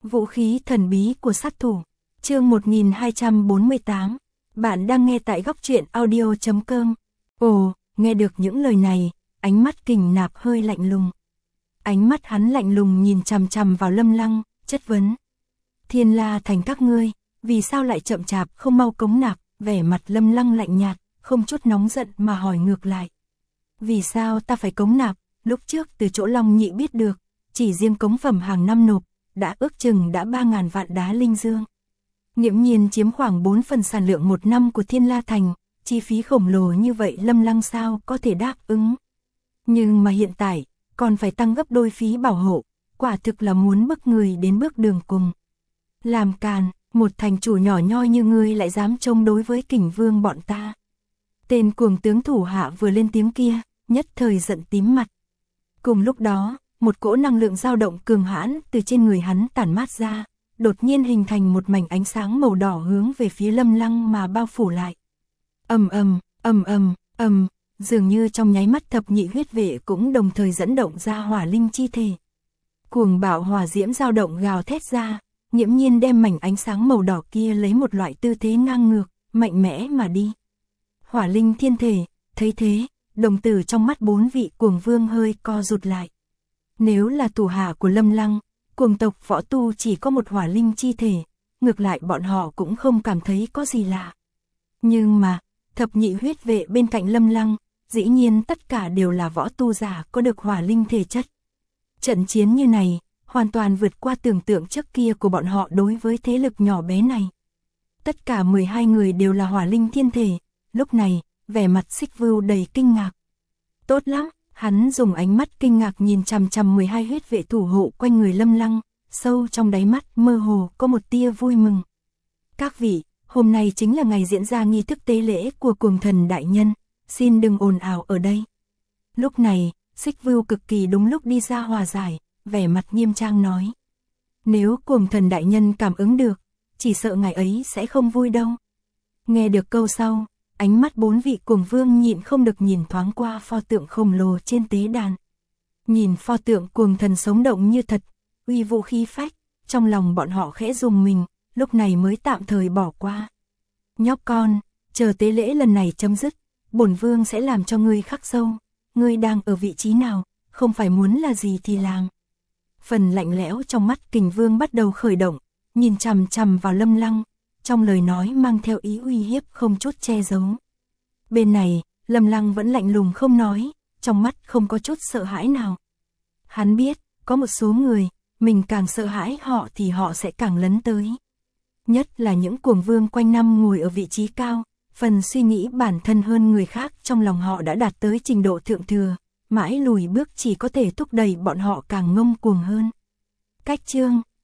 Vũ khí thần bí của sát thủ. Chương 1248. Bạn đang nghe tại góc truyện audio.com. Ồ, nghe được những lời này, ánh mắt Kình Nạp hơi lạnh lùng. Ánh mắt hắn lạnh lùng nhìn chằm chằm vào Lâm Lăng, chất vấn. Thiên La Thành các ngươi, vì sao lại chậm chạp không mau cống nạp? Vẻ mặt Lâm Lăng lạnh nhạt, không chút nóng giận mà hỏi ngược lại. Vì sao ta phải cống nạp? Lúc trước từ chỗ Long Nhị biết được, chỉ riêng cống phẩm hàng năm nộp, đã ước chừng đã 3.000 vạn đá linh dương. Nghiễm nhiên chiếm khoảng 4 phần sản lượng một năm của Thiên La Thành, chi phí khổng lồ như vậy Lâm Lăng sao có thể đáp ứng. Nhưng mà hiện tại, còn phải tăng gấp đôi phí bảo hộ, quả thực là muốn bức người đến bước đường cùng. Làm càn, một thành chủ nhỏ nhoi như ngươi lại dám chống đối với Kình Vương bọn ta. Tên cuồng tướng thủ hạ vừa lên tiếng kia, nhất thời giận tím mặt. Cùng lúc đó, một cỗ năng lượng dao động cường hãn từ trên người hắn tản mát ra, đột nhiên hình thành một mảnh ánh sáng màu đỏ hướng về phía Lâm Lăng mà bao phủ lại. Ầm, dường như trong nháy mắt thập nhị huyết vệ cũng đồng thời dẫn động ra hỏa linh chi thể. Cuồng bạo hỏa diễm dao động gào thét ra, nghiễm nhiên đem mảnh ánh sáng màu đỏ kia lấy một loại tư thế ngang ngược, mạnh mẽ mà đi. Hỏa linh thiên thể, thấy thế, đồng tử trong mắt bốn vị cuồng vương hơi co rụt lại. Nếu là thủ hạ của Lâm Lăng, cuồng tộc võ tu chỉ có một hỏa linh chi thể, ngược lại bọn họ cũng không cảm thấy có gì lạ. Nhưng mà, thập nhị huyết vệ bên cạnh Lâm Lăng, dĩ nhiên tất cả đều là võ tu giả có được hỏa linh thể chất. Trận chiến như này, hoàn toàn vượt qua tưởng tượng trước kia của bọn họ đối với thế lực nhỏ bé này. Tất cả 12 người đều là hỏa linh thiên thể, lúc này, vẻ mặt Xích Vưu đầy kinh ngạc. Tốt lắm, hắn dùng ánh mắt kinh ngạc nhìn chằm chằm 12 huyết vệ thủ hộ quanh người Lâm Lăng, sâu trong đáy mắt mơ hồ có một tia vui mừng. Các vị, hôm nay chính là ngày diễn ra nghi thức tế lễ của cuồng thần đại nhân, xin đừng ồn ào ở đây. Lúc này, Xích Vưu cực kỳ đúng lúc đi ra hòa giải, vẻ mặt nghiêm trang nói. Nếu cuồng thần đại nhân cảm ứng được, chỉ sợ ngày ấy sẽ không vui đâu. Nghe được câu sau, ánh mắt bốn vị cuồng vương nhịn không được nhìn thoáng qua pho tượng khổng lồ trên tế đàn. Nhìn pho tượng cuồng thần sống động như thật, uy vũ khí phách, trong lòng bọn họ khẽ rùng mình, lúc này mới tạm thời bỏ qua. Nhóc con, chờ tế lễ lần này chấm dứt, bổn vương sẽ làm cho ngươi khắc sâu. Ngươi đang ở vị trí nào, không phải muốn là gì thì làm. Phần lạnh lẽo trong mắt Kình Vương bắt đầu khởi động, nhìn chằm chằm vào Lâm Lăng, trong lời nói mang theo ý uy hiếp không chút che giấu. Bên này, Lâm Lăng vẫn lạnh lùng không nói, trong mắt không có chút sợ hãi nào. Hắn biết, có một số người, mình càng sợ hãi họ thì họ sẽ càng lấn tới. Nhất là những cuồng vương quanh năm ngồi ở vị trí cao, phần suy nghĩ bản thân hơn người khác trong lòng họ đã đạt tới trình độ thượng thừa, mãi lùi bước chỉ có thể thúc đẩy bọn họ càng ngông cuồng hơn. Cách chương